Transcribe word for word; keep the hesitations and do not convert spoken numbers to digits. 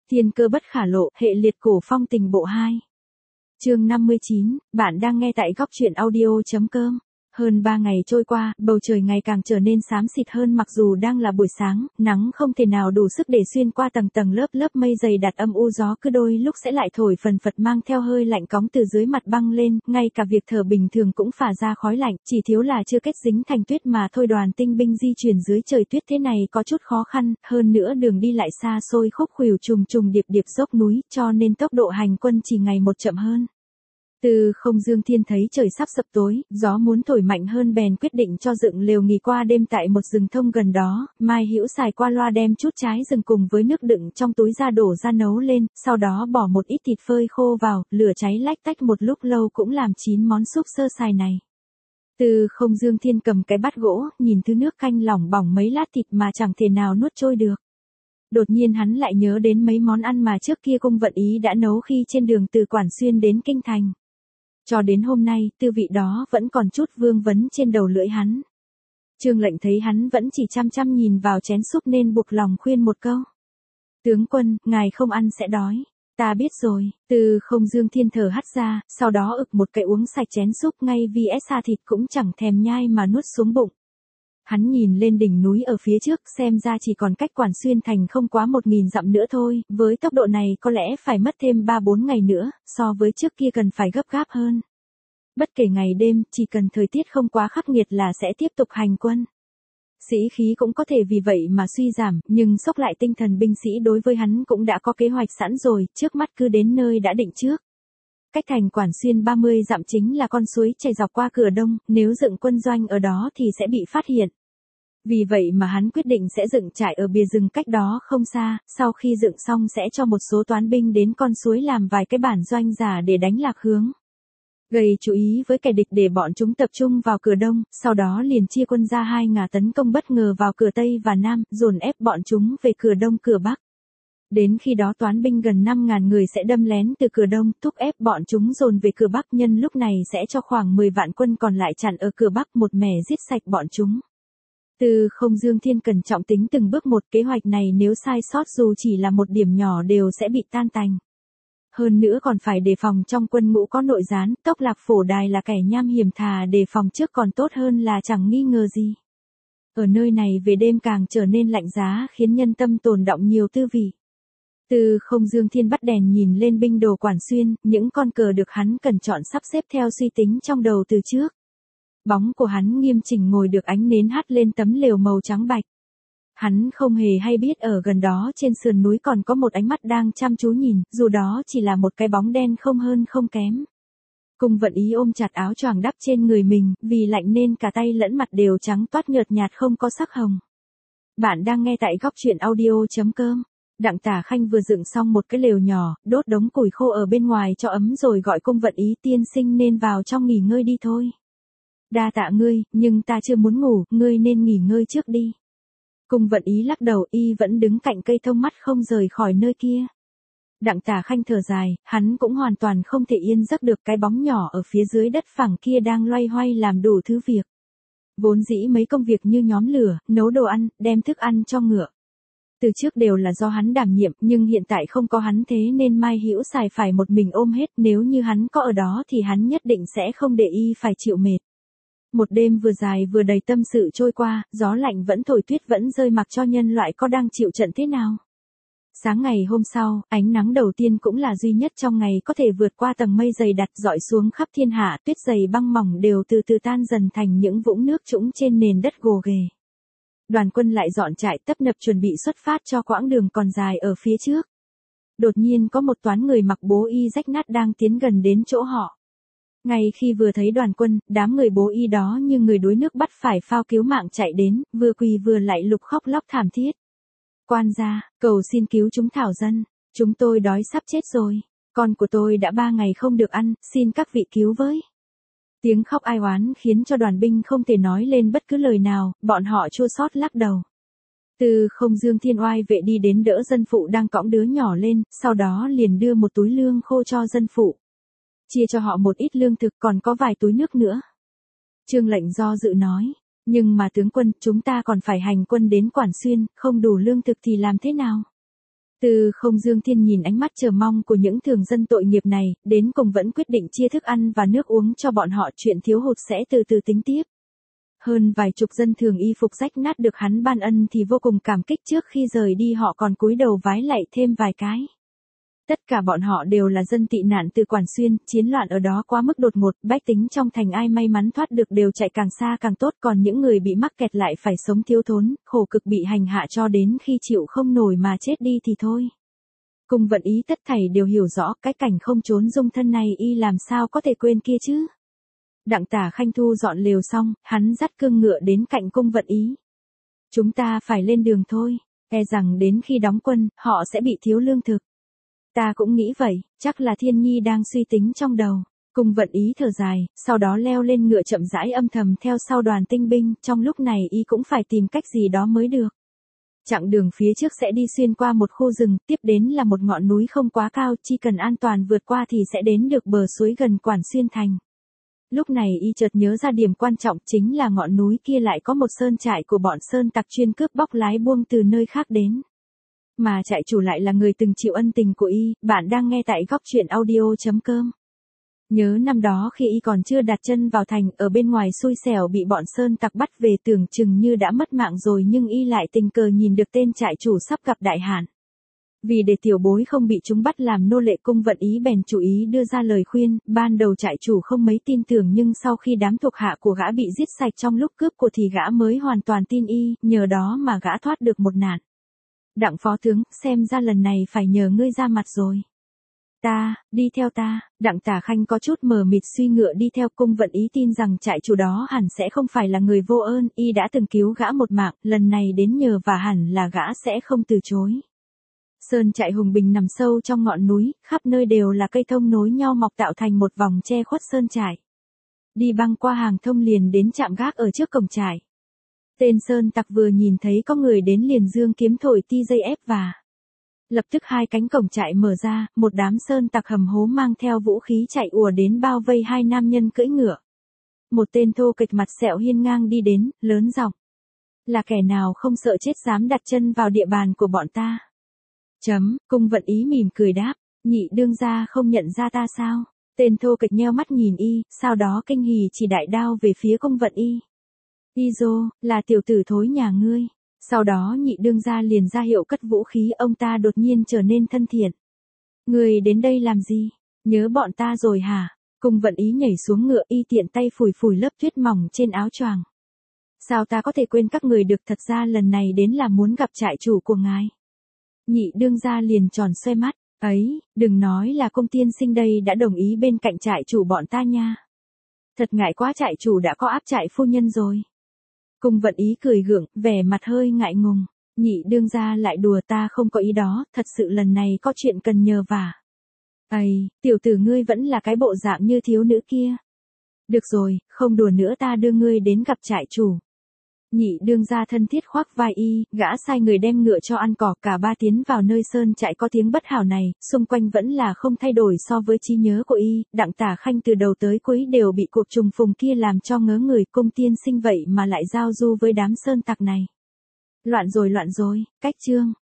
Thiên cơ bất khả lộ, hệ liệt cổ phong tình bộ hai. Chương năm mươi chín, bạn đang nghe tại góc truyện audio chấm com. Hơn ba ngày trôi qua, bầu trời ngày càng trở nên xám xịt hơn, mặc dù đang là buổi sáng, nắng không thể nào đủ sức để xuyên qua tầng tầng lớp lớp mây dày đặc âm u, gió cứ đôi lúc sẽ lại thổi phần phật mang theo hơi lạnh cóng từ dưới mặt băng lên, ngay cả việc thở bình thường cũng phả ra khói lạnh, chỉ thiếu là chưa kết dính thành tuyết mà thôi. Đoàn tinh binh di chuyển dưới trời tuyết thế này có chút khó khăn, hơn nữa đường đi lại xa xôi khúc khuỷu trùng trùng điệp điệp dốc núi, cho nên tốc độ hành quân chỉ ngày một chậm hơn. Từ Không Dương Thiên thấy trời sắp sập tối, gió muốn thổi mạnh hơn bèn quyết định cho dựng lều nghỉ qua đêm tại một rừng thông gần đó. Mai Hữu xài qua loa đem chút trái rừng cùng với nước đựng trong túi ra đổ ra nấu lên, sau đó bỏ một ít thịt phơi khô vào, lửa cháy lách tách một lúc lâu cũng làm chín món súp sơ sài này. Từ Không Dương Thiên cầm cái bát gỗ, nhìn thứ nước canh lỏng bỏng mấy lát thịt mà chẳng thể nào nuốt trôi được. Đột nhiên hắn lại nhớ đến mấy món ăn mà trước kia Cung Vận Ý đã nấu khi trên đường từ Quản Xuyên đến Kinh Thành. Cho đến hôm nay, tư vị đó vẫn còn chút vương vấn trên đầu lưỡi hắn. Trương Lệnh thấy hắn vẫn chỉ chăm chăm nhìn vào chén súp nên buộc lòng khuyên một câu. Tướng quân, ngài không ăn sẽ đói. Ta biết rồi. Từ Không Dương Thiên thở hắt ra, sau đó ực một cái uống sạch chén súp, ngay vì xa thịt cũng chẳng thèm nhai mà nuốt xuống bụng. Hắn nhìn lên đỉnh núi ở phía trước, xem ra chỉ còn cách Quản Xuyên thành không quá một nghìn dặm nữa thôi, với tốc độ này có lẽ phải mất thêm ba bốn ngày nữa, so với trước kia cần phải gấp gáp hơn. Bất kể ngày đêm, chỉ cần thời tiết không quá khắc nghiệt là sẽ tiếp tục hành quân. Sĩ khí cũng có thể vì vậy mà suy giảm, nhưng xốc lại tinh thần binh sĩ đối với hắn cũng đã có kế hoạch sẵn rồi, trước mắt cứ đến nơi đã định trước. Cách thành Quản Xuyên ba mươi dặm chính là con suối chảy dọc qua cửa đông, nếu dựng quân doanh ở đó thì sẽ bị phát hiện. Vì vậy mà hắn quyết định sẽ dựng trại ở bìa rừng cách đó không xa, sau khi dựng xong sẽ cho một số toán binh đến con suối làm vài cái bản doanh giả để đánh lạc hướng. Gây chú ý với kẻ địch để bọn chúng tập trung vào cửa đông, sau đó liền chia quân ra hai ngả tấn công bất ngờ vào cửa Tây và Nam, dồn ép bọn chúng về cửa Đông cửa Bắc. Đến khi đó toán binh gần năm ngàn người sẽ đâm lén từ cửa Đông, thúc ép bọn chúng dồn về cửa Bắc, nhân lúc này sẽ cho khoảng mười vạn quân còn lại chặn ở cửa Bắc, một mẻ giết sạch bọn chúng. Từ Không Dương Thiên cẩn trọng tính từng bước một, kế hoạch này nếu sai sót dù chỉ là một điểm nhỏ đều sẽ bị tan tành. Hơn nữa còn phải đề phòng trong quân ngũ có nội gián, Tốc Lạc Phổ Đài là kẻ nham hiểm, thà đề phòng trước còn tốt hơn là chẳng nghi ngờ gì. Ở nơi này về đêm càng trở nên lạnh giá, khiến nhân tâm tồn đọng nhiều tư vị. Từ Không Dương Thiên bắt đèn nhìn lên binh đồ Quản Xuyên, những con cờ được hắn cẩn chọn sắp xếp theo suy tính trong đầu từ trước. Bóng của hắn nghiêm chỉnh ngồi được ánh nến hắt lên tấm lều màu trắng bạch. Hắn không hề hay biết ở gần đó trên sườn núi còn có một ánh mắt đang chăm chú nhìn, dù đó chỉ là một cái bóng đen không hơn không kém. Cung Vận Ý ôm chặt áo choàng đắp trên người mình, vì lạnh nên cả tay lẫn mặt đều trắng toát nhợt nhạt không có sắc hồng. Bạn đang nghe tại góc truyện audio chấm com. Đặng Tả Khanh vừa dựng xong một cái lều nhỏ, đốt đống củi khô ở bên ngoài cho ấm rồi gọi Cung Vận Ý, tiên sinh nên vào trong nghỉ ngơi đi thôi. Đa tạ ngươi, nhưng ta chưa muốn ngủ, ngươi nên nghỉ ngơi trước đi. Cung Vận Ý lắc đầu, y vẫn đứng cạnh cây thông mắt không rời khỏi nơi kia. Đặng Tả Khanh thở dài, hắn cũng hoàn toàn không thể yên giấc được, cái bóng nhỏ ở phía dưới đất phẳng kia đang loay hoay làm đủ thứ việc. Vốn dĩ mấy công việc như nhóm lửa, nấu đồ ăn, đem thức ăn cho ngựa. Từ trước đều là do hắn đảm nhiệm, nhưng hiện tại không có hắn thế nên Mai Hữu xài phải một mình ôm hết, nếu như hắn có ở đó thì hắn nhất định sẽ không để y phải chịu mệt. Một đêm vừa dài vừa đầy tâm sự trôi qua, gió lạnh vẫn thổi, tuyết vẫn rơi, mặc cho nhân loại có đang chịu trận thế nào. Sáng ngày hôm sau, ánh nắng đầu tiên cũng là duy nhất trong ngày có thể vượt qua tầng mây dày đặc dọi xuống khắp thiên hạ, tuyết dày băng mỏng đều từ từ tan dần thành những vũng nước trũng trên nền đất gồ ghề. Đoàn quân lại dọn trại tấp nập chuẩn bị xuất phát cho quãng đường còn dài ở phía trước. Đột nhiên có một toán người mặc bố y rách nát đang tiến gần đến chỗ họ. Ngay khi vừa thấy đoàn quân, đám người bố y đó như người đuối nước bắt phải phao cứu mạng chạy đến, vừa quỳ vừa lạy lục khóc lóc thảm thiết. Quan gia, cầu xin cứu chúng thảo dân, chúng tôi đói sắp chết rồi, con của tôi đã ba ngày không được ăn, xin các vị cứu với. Tiếng khóc ai oán khiến cho đoàn binh không thể nói lên bất cứ lời nào, bọn họ chua xót lắc đầu. Từ Không Dương Thiên oai vệ đi đến đỡ dân phụ đang cõng đứa nhỏ lên, sau đó liền đưa một túi lương khô cho dân phụ. Chia cho họ một ít lương thực, còn có vài túi nước nữa. Trương Lệnh do dự nói, nhưng mà tướng quân, chúng ta còn phải hành quân đến Quản Xuyên, không đủ lương thực thì làm thế nào? Từ Không Dương Thiên nhìn ánh mắt chờ mong của những thường dân tội nghiệp này, đến cùng vẫn quyết định chia thức ăn và nước uống cho bọn họ, chuyện thiếu hụt sẽ từ từ tính tiếp. Hơn vài chục dân thường y phục rách nát được hắn ban ân thì vô cùng cảm kích, trước khi rời đi họ còn cúi đầu vái lạy thêm vài cái. Tất cả bọn họ đều là dân tị nạn từ Quản Xuyên, chiến loạn ở đó quá mức đột ngột, bách tính trong thành ai may mắn thoát được đều chạy càng xa càng tốt, còn những người bị mắc kẹt lại phải sống thiếu thốn, khổ cực bị hành hạ cho đến khi chịu không nổi mà chết đi thì thôi. Cung Vận Ý tất thảy đều hiểu rõ, cái cảnh không trốn dung thân này y làm sao có thể quên kia chứ. Đặng Tả Khanh thu dọn lều xong, hắn dắt cương ngựa đến cạnh Cung Vận Ý. Chúng ta phải lên đường thôi, e rằng đến khi đóng quân, họ sẽ bị thiếu lương thực. Ta cũng nghĩ vậy, chắc là Thiên Nhi đang suy tính trong đầu. Cung Vận Ý thở dài, sau đó leo lên ngựa chậm rãi âm thầm theo sau đoàn tinh binh, trong lúc này y cũng phải tìm cách gì đó mới được. Chặng đường phía trước sẽ đi xuyên qua một khu rừng, tiếp đến là một ngọn núi không quá cao, chỉ cần an toàn vượt qua thì sẽ đến được bờ suối gần Quản Xuyên thành. Lúc này y chợt nhớ ra điểm quan trọng, chính là ngọn núi kia lại có một sơn trại của bọn sơn tặc chuyên cướp bóc lái buông từ nơi khác đến. Mà trại chủ lại là người từng chịu ân tình của y. Bạn đang nghe tại góc truyện audio chấm com. Nhớ năm đó khi y còn chưa đặt chân vào thành, ở bên ngoài xui xẻo bị bọn sơn tặc bắt về, tưởng chừng như đã mất mạng rồi, nhưng y lại tình cờ nhìn được tên trại chủ sắp gặp đại hạn. Vì để tiểu bối không bị chúng bắt làm nô lệ, Cung Vận Ý bèn chủ ý đưa ra lời khuyên. Ban đầu trại chủ không mấy tin tưởng, nhưng sau khi đám thuộc hạ của gã bị giết sạch trong lúc cướp của thì gã mới hoàn toàn tin y, nhờ đó mà gã thoát được một nạn. Đặng phó tướng, xem ra lần này phải nhờ ngươi ra mặt rồi. Ta, đi theo ta. Đặng Tả Khanh có chút mờ mịt suy ngựa đi theo. Cung Vận Ý tin rằng trại chủ đó hẳn sẽ không phải là người vô ơn, y đã từng cứu gã một mạng, lần này đến nhờ và hẳn là gã sẽ không từ chối. Sơn trại hùng bình nằm sâu trong ngọn núi, khắp nơi đều là cây thông nối nhau mọc tạo thành một vòng che khuất sơn trại. Đi băng qua hàng thông liền đến trạm gác ở trước cổng trại. Tên sơn tặc vừa nhìn thấy có người đến liền giương kiếm thổi ti dây ép và. Lập tức hai cánh cổng trại mở ra, một đám sơn tặc hầm hố mang theo vũ khí chạy ùa đến bao vây hai nam nhân cưỡi ngựa. Một tên thô kệch mặt sẹo hiên ngang đi đến, lớn giọng: là kẻ nào không sợ chết dám đặt chân vào địa bàn của bọn ta? Chấm, Cung Vận Ý mỉm cười đáp: nhị đương gia không nhận ra ta sao? Tên thô kệch nheo mắt nhìn y, sau đó kinh hỉ chỉ đại đao về phía Cung Vận Y. Y dô, là tiểu tử thối nhà ngươi. Sau đó nhị đương gia liền ra hiệu cất vũ khí, ông ta đột nhiên trở nên thân thiện. Ngươi đến đây làm gì? Nhớ bọn ta rồi hả? Cung Vận Ý nhảy xuống ngựa, y tiện tay phủi phủi lớp tuyết mỏng trên áo choàng. Sao ta có thể quên các người được, thật ra lần này đến là muốn gặp trại chủ của ngài. Nhị đương gia liền tròn xoe mắt, ấy, đừng nói là Cung tiên sinh đây đã đồng ý bên cạnh trại chủ bọn ta nha. Thật ngại quá, trại chủ đã có áp trại phu nhân rồi. Cung Vận Ý cười gượng, vẻ mặt hơi ngại ngùng. Nhị đương gia lại đùa, ta không có ý đó, thật sự lần này có chuyện cần nhờ vả. Ây, tiểu tử ngươi vẫn là cái bộ dạng như thiếu nữ kia. Được rồi, không đùa nữa, ta đưa ngươi đến gặp trại chủ. Nhị đương gia thân thiết khoác vai y, gã sai người đem ngựa cho ăn cỏ, cả ba tiến vào nơi sơn trại có tiếng bất hảo này, xung quanh vẫn là không thay đổi so với trí nhớ của y. Đặng Tả Khanh từ đầu tới cuối đều bị cuộc trùng phùng kia làm cho ngớ người, Cung tiên sinh vậy mà lại giao du với đám sơn tặc này. Loạn rồi loạn rồi, cách chương.